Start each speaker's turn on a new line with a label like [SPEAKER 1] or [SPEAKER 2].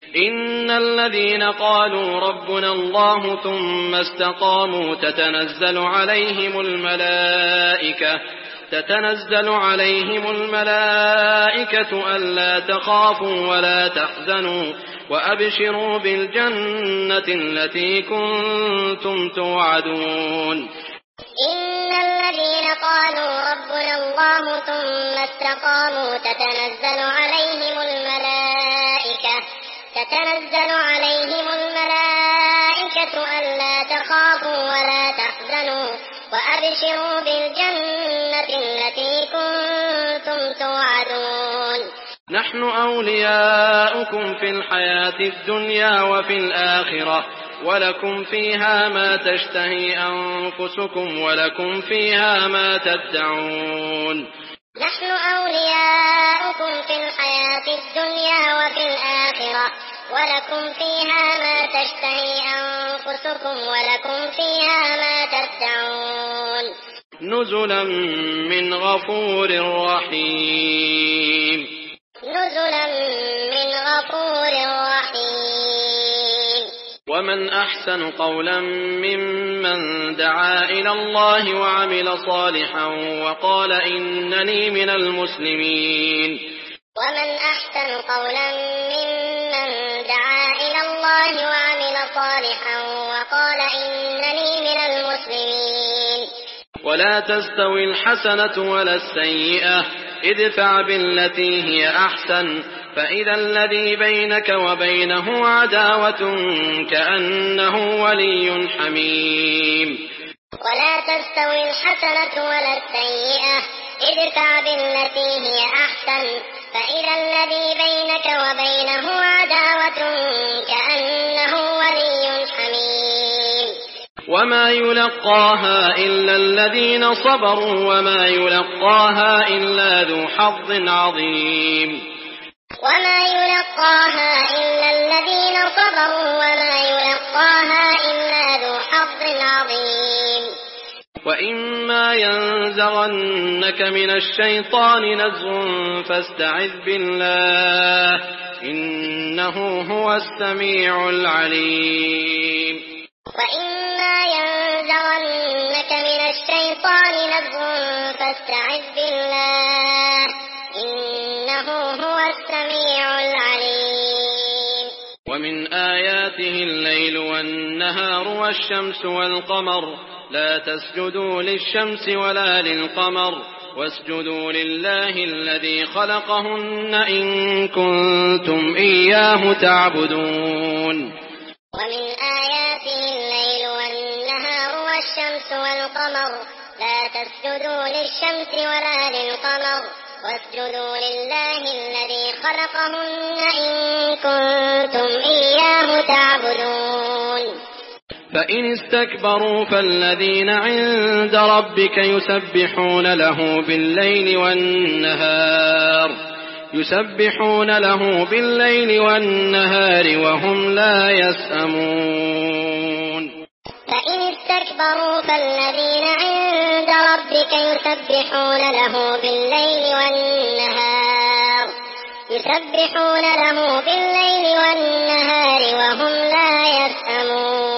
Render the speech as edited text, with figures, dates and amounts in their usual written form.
[SPEAKER 1] إن الذين قالوا ربنا الله ثم استقاموا تتنزل عليهم الملائكة ألا تخافوا ولا تحزنوا وأبشروا بالجنة التي كنتم توعدون.
[SPEAKER 2] إن الذين قالوا ربنا الله ثم استقاموا تتنزل عليهم الملائكة ألا تخافوا ولا تحزنوا وأبشروا بالجنة التي كنتم توعدون.
[SPEAKER 1] نحن أولياؤكم في الحياة الدنيا وفي الآخرة ولكم فيها ما تشتهي أنفسكم ولكم فيها ما تدعون.
[SPEAKER 2] نحن أولياؤكم في الحياة الدنيا وفي الآخرة ولكم فيها ما تشتهي أنفسكم ولكم فيها ما تدعون.
[SPEAKER 1] نزلا من غفور رحيم.
[SPEAKER 2] نزلا من غفور رحيم.
[SPEAKER 1] ومن أحسن قولا ممن دعا إلى الله وعمل صالحا وقال إنني من المسلمين.
[SPEAKER 2] ومن أحسن قولا ممن دعا إلى الله وعمل صالحا وقال إنني من المسلمين.
[SPEAKER 1] ولا تستوي الحسنة ولا السيئة ادفع بالتي هي أحسن فإذا الذي بينك وبينه عداوة كأنه ولي حميم.
[SPEAKER 2] ولا تستوي الحسنة ولا السيئة ادفع بالتي هي أحسن فإذا الذي بينك وبينه عداوة كأنه ولي حميم.
[SPEAKER 1] وما يلقاها إلا الذين صبروا وما يلقاها إلا ذو حظ عظيم.
[SPEAKER 2] وما يلقاها إلا الذين صبروا وما يلقاها إلا ذو حظ عظيم.
[SPEAKER 1] وإما ينزغنك من الشيطان نزغ فاستعذ بالله إنه هو السميع العليم.
[SPEAKER 2] وإما ينزغنك من الشيطان نزغ فاستعذ بالله إنه هو السميع العليم.
[SPEAKER 1] ومن آياته الليل والنهار والشمس والقمر لا تسجدوا للشمس ولا للقمر واسجدوا لله الذي خلقهن إن كنتم إياه تعبدون.
[SPEAKER 2] ومن آياته الليل والنهار والشمس والقمر لا تسجدوا للشمس ولا للقمر واسجدوا لله الذي خلقهن إن كنتم إياه تعبدون.
[SPEAKER 1] فإن استكبروا فالذين عند ربك يسبحون له بالليل وهم لا يسأمون.
[SPEAKER 2] فإن استكبروا فالذين عند ربك يسبحون له بالليل والنهار وهم لا يسأمون.